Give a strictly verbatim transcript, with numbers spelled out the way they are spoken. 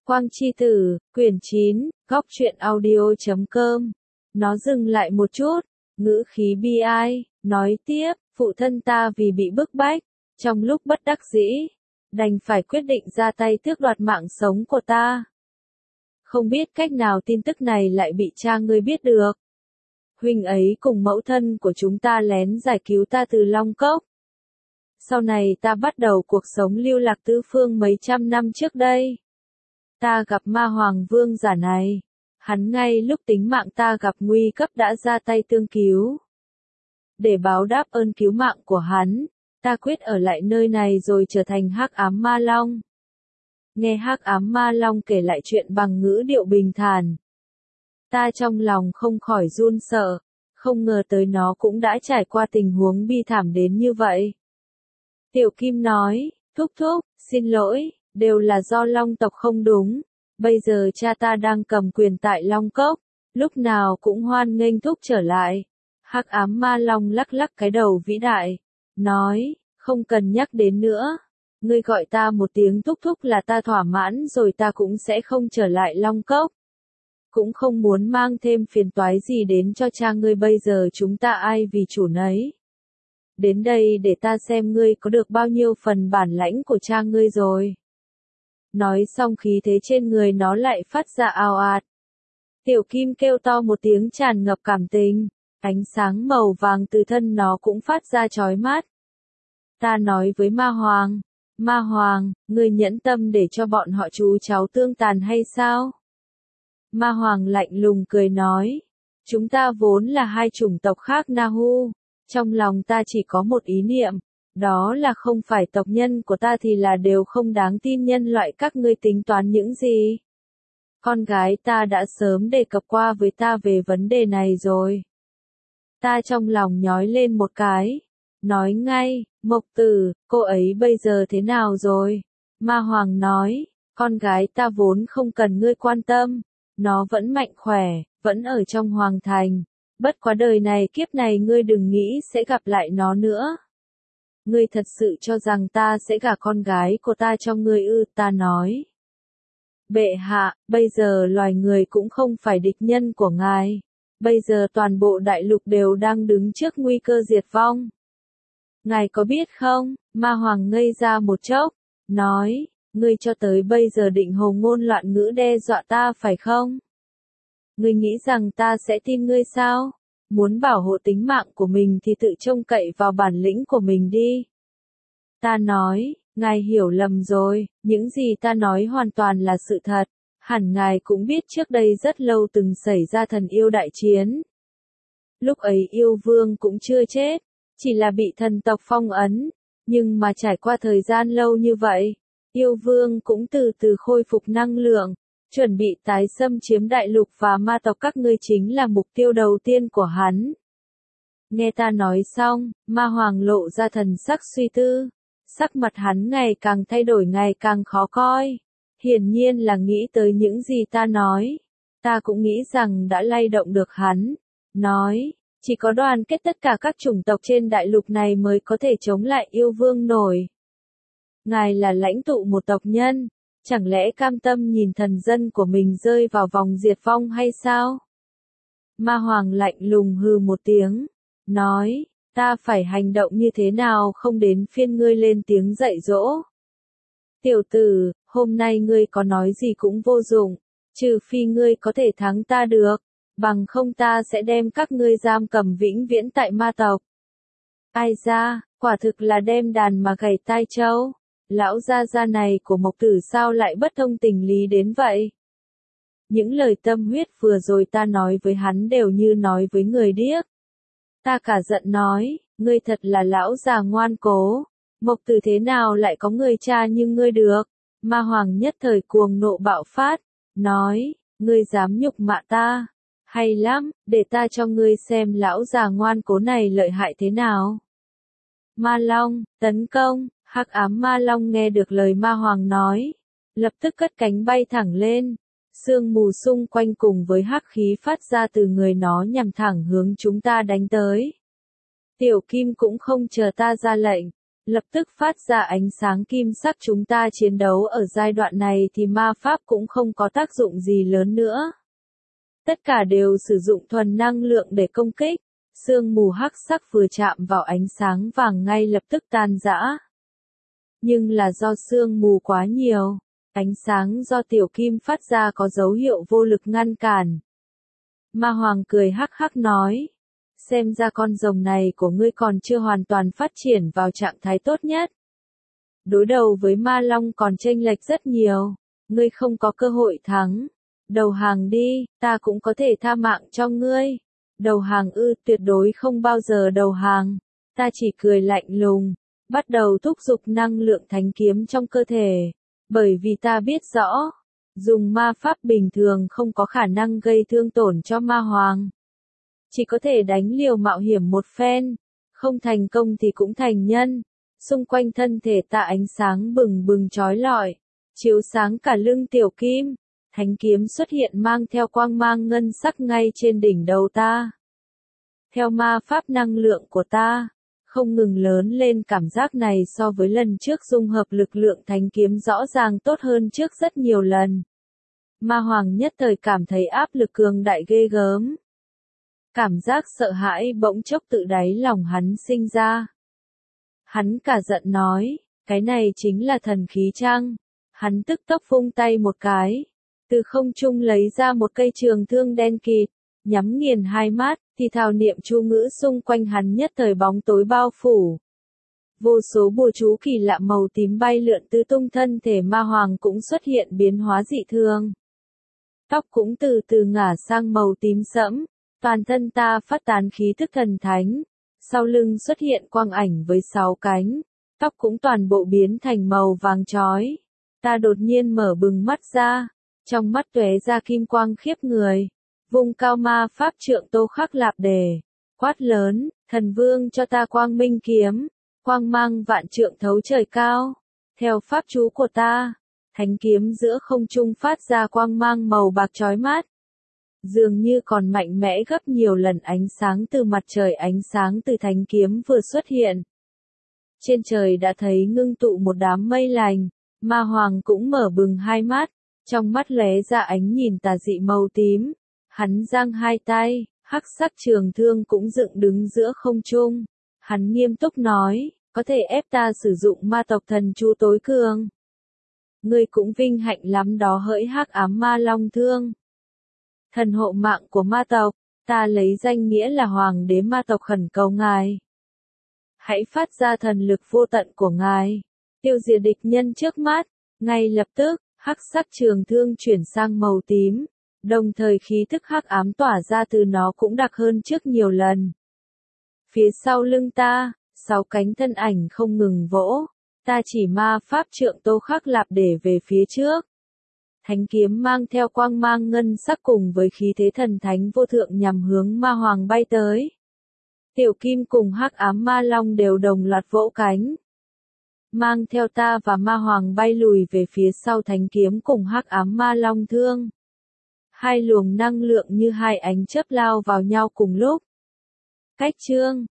Quang Chi Tử, quyển chín, góc truyện audio chấm com. Nó dừng lại một chút, ngữ khí bi ai, nói tiếp, phụ thân ta vì bị bức bách, trong lúc bất đắc dĩ, đành phải quyết định ra tay tước đoạt mạng sống của ta. Không biết cách nào tin tức này lại bị cha ngươi biết được. Huynh ấy cùng mẫu thân của chúng ta lén giải cứu ta từ Long Cốc. Sau này ta bắt đầu cuộc sống lưu lạc tứ phương mấy trăm năm trước đây. Ta gặp ma hoàng vương giả này. Hắn ngay lúc tính mạng ta gặp nguy cấp đã ra tay tương cứu. Để báo đáp ơn cứu mạng của hắn, ta quyết ở lại nơi này rồi trở thành Hắc Ám Ma Long. Nghe Hắc Ám Ma Long kể lại chuyện bằng ngữ điệu bình thản. Ta trong lòng không khỏi run sợ, không ngờ tới nó cũng đã trải qua tình huống bi thảm đến như vậy. Tiểu Kim nói, thúc thúc, xin lỗi, đều là do Long tộc không đúng. Bây giờ cha ta đang cầm quyền tại Long Cốc, lúc nào cũng hoan nghênh thúc trở lại. Hắc Ám Ma Long lắc lắc cái đầu vĩ đại, nói, không cần nhắc đến nữa. Ngươi gọi ta một tiếng thúc thúc là ta thỏa mãn rồi, ta cũng sẽ không trở lại Long Cốc. Cũng không muốn mang thêm phiền toái gì đến cho cha ngươi, bây giờ chúng ta ai vì chủ nấy. Đến đây để ta xem ngươi có được bao nhiêu phần bản lãnh của cha ngươi rồi. Nói xong khí thế trên người nó lại phát ra ào ạt. Tiểu Kim kêu to một tiếng tràn ngập cảm tình, ánh sáng màu vàng từ thân nó cũng phát ra chói mắt. Ta nói với Ma Hoàng, Ma Hoàng, ngươi nhẫn tâm để cho bọn họ chú cháu tương tàn hay sao? Ma Hoàng lạnh lùng cười nói, chúng ta vốn là hai chủng tộc khác Nahu, trong lòng ta chỉ có một ý niệm, đó là không phải tộc nhân của ta thì là đều không đáng tin. Nhân loại các ngươi tính toán những gì? Con gái ta đã sớm đề cập qua với ta về vấn đề này rồi. Ta trong lòng nhói lên một cái, nói ngay, Mộc Tử, cô ấy bây giờ thế nào rồi? Ma Hoàng nói, con gái ta vốn không cần ngươi quan tâm, nó vẫn mạnh khỏe, vẫn ở trong Hoàng Thành, bất quá đời này kiếp này ngươi đừng nghĩ sẽ gặp lại nó nữa. Ngươi thật sự cho rằng ta sẽ gả con gái của ta cho ngươi ư? Ta nói, bệ hạ, bây giờ loài người cũng không phải địch nhân của ngài. Bây giờ toàn bộ đại lục đều đang đứng trước nguy cơ diệt vong. Ngài có biết không? Ma Hoàng ngây ra một chốc, nói, ngươi cho tới bây giờ định hồ ngôn loạn ngữ đe dọa ta phải không? Ngươi nghĩ rằng ta sẽ tin ngươi sao? Muốn bảo hộ tính mạng của mình thì tự trông cậy vào bản lĩnh của mình đi. Ta nói, ngài hiểu lầm rồi, những gì ta nói hoàn toàn là sự thật. Hẳn ngài cũng biết trước đây rất lâu từng xảy ra thần yêu đại chiến. Lúc ấy yêu vương cũng chưa chết, chỉ là bị thần tộc phong ấn, nhưng mà trải qua thời gian lâu như vậy, yêu vương cũng từ từ khôi phục năng lượng, chuẩn bị tái xâm chiếm đại lục và ma tộc các ngươi chính là mục tiêu đầu tiên của hắn. Nghe ta nói xong, Ma Hoàng lộ ra thần sắc suy tư, sắc mặt hắn ngày càng thay đổi, ngày càng khó coi. Hiển nhiên là nghĩ tới những gì ta nói. Ta cũng nghĩ rằng đã lay động được hắn. Nói, chỉ có đoàn kết tất cả các chủng tộc trên đại lục này mới có thể chống lại yêu vương nổi. Ngài là lãnh tụ một tộc nhân, chẳng lẽ cam tâm nhìn thần dân của mình rơi vào vòng diệt vong hay sao? Ma Hoàng lạnh lùng hừ một tiếng, nói, ta phải hành động như thế nào không đến phiên ngươi lên tiếng dạy dỗ. Tiểu tử, hôm nay ngươi có nói gì cũng vô dụng, trừ phi ngươi có thể thắng ta được, bằng không ta sẽ đem các ngươi giam cầm vĩnh viễn tại ma tộc. Ai ra, quả thực là đem đàn mà gảy tai trâu. Lão gia gia này của Mộc Tử sao lại bất thông tình lý đến vậy? Những lời tâm huyết vừa rồi ta nói với hắn đều như nói với người điếc. Ta cả giận nói, ngươi thật là lão già ngoan cố. Mộc Tử thế nào lại có người cha như ngươi được? Ma Hoàng nhất thời cuồng nộ bạo phát, nói, ngươi dám nhục mạ ta? Hay lắm, để ta cho ngươi xem lão già ngoan cố này lợi hại thế nào. Ma Long, tấn công. Hắc Ám Ma Long nghe được lời Ma Hoàng nói, lập tức cất cánh bay thẳng lên. Sương mù xung quanh cùng với hắc khí phát ra từ người nó nhằm thẳng hướng chúng ta đánh tới. Tiểu Kim cũng không chờ ta ra lệnh, lập tức phát ra ánh sáng kim sắc. Chúng ta chiến đấu ở giai đoạn này thì ma pháp cũng không có tác dụng gì lớn nữa. Tất cả đều sử dụng thuần năng lượng để công kích. Sương mù hắc sắc vừa chạm vào ánh sáng vàng ngay lập tức tan rã. Nhưng là do sương mù quá nhiều, ánh sáng do tiểu kim phát ra có dấu hiệu vô lực ngăn cản. Ma Hoàng cười hắc hắc nói, xem ra con rồng này của ngươi còn chưa hoàn toàn phát triển vào trạng thái tốt nhất. Đối đầu với ma long còn chênh lệch rất nhiều, ngươi không có cơ hội thắng. Đầu hàng đi, ta cũng có thể tha mạng cho ngươi. Đầu hàng ư, tuyệt đối không bao giờ đầu hàng. Ta chỉ cười lạnh lùng, bắt đầu thúc giục năng lượng thánh kiếm trong cơ thể. Bởi vì ta biết rõ, dùng ma pháp bình thường không có khả năng gây thương tổn cho ma hoàng. Chỉ có thể đánh liều mạo hiểm một phen, không thành công thì cũng thành nhân. Xung quanh thân thể ta ánh sáng bừng bừng chói lọi, chiếu sáng cả lưng tiểu kim. Thánh kiếm xuất hiện mang theo quang mang ngân sắc ngay trên đỉnh đầu ta. Theo ma pháp năng lượng của ta, không ngừng lớn lên. Cảm giác này so với lần trước dung hợp lực lượng thánh kiếm rõ ràng tốt hơn trước rất nhiều lần. Ma Hoàng nhất thời cảm thấy áp lực cường đại ghê gớm. Cảm giác sợ hãi bỗng chốc tự đáy lòng hắn sinh ra. Hắn cả giận nói, cái này chính là thần khí chăng? Hắn tức tốc vung tay một cái, từ không trung lấy ra một cây trường thương đen kịt, nhắm nghiền hai mắt, thì thào niệm chú ngữ. Xung quanh hắn nhất thời bóng tối bao phủ. Vô số bùa chú kỳ lạ màu tím bay lượn tứ tung. Thân thể ma hoàng cũng xuất hiện biến hóa dị thường. Tóc cũng từ từ ngả sang màu tím sẫm, toàn thân ta phát tán khí thức thần thánh. Sau lưng xuất hiện quang ảnh với sáu cánh, tóc cũng toàn bộ biến thành màu vàng chói. Ta đột nhiên mở bừng mắt ra, trong mắt tóe ra kim quang khiếp người. Vùng cao ma pháp trượng Tô Khắc Lạp Đề, quát lớn, thần vương cho ta quang minh kiếm, quang mang vạn trượng thấu trời cao. Theo pháp chú của ta, thánh kiếm giữa không trung phát ra quang mang màu bạc chói mắt. Dường như còn mạnh mẽ gấp nhiều lần ánh sáng từ mặt trời. Ánh sáng từ thánh kiếm vừa xuất hiện, trên trời đã thấy ngưng tụ một đám mây lành. Ma Hoàng cũng mở bừng hai mắt, trong mắt lóe ra ánh nhìn tà dị màu tím. Hắn giang hai tay, hắc sắc trường thương cũng dựng đứng giữa không trung. Hắn nghiêm túc nói, có thể ép ta sử dụng ma tộc thần chú tối cường. Ngươi cũng vinh hạnh lắm đó hỡi hắc ám ma long thương. Thần hộ mạng của ma tộc, ta lấy danh nghĩa là hoàng đế ma tộc khẩn cầu ngài. Hãy phát ra thần lực vô tận của ngài, tiêu diệt địch nhân trước mắt. Ngay lập tức, hắc sắc trường thương chuyển sang màu tím, đồng thời khí thức hắc ám tỏa ra từ nó cũng đặc hơn trước nhiều lần. Phía sau lưng ta, sáu cánh thân ảnh không ngừng vỗ, ta chỉ ma pháp trượng Tô Khắc Lạp Để về phía trước. Thánh kiếm mang theo quang mang ngân sắc cùng với khí thế thần thánh vô thượng nhằm hướng ma hoàng bay tới. Tiểu kim cùng hắc ám ma long đều đồng loạt vỗ cánh, mang theo ta và ma hoàng bay lùi về phía sau thánh kiếm cùng hắc ám ma long thương. Hai luồng năng lượng như hai ánh chớp lao vào nhau cùng lúc. Cách chương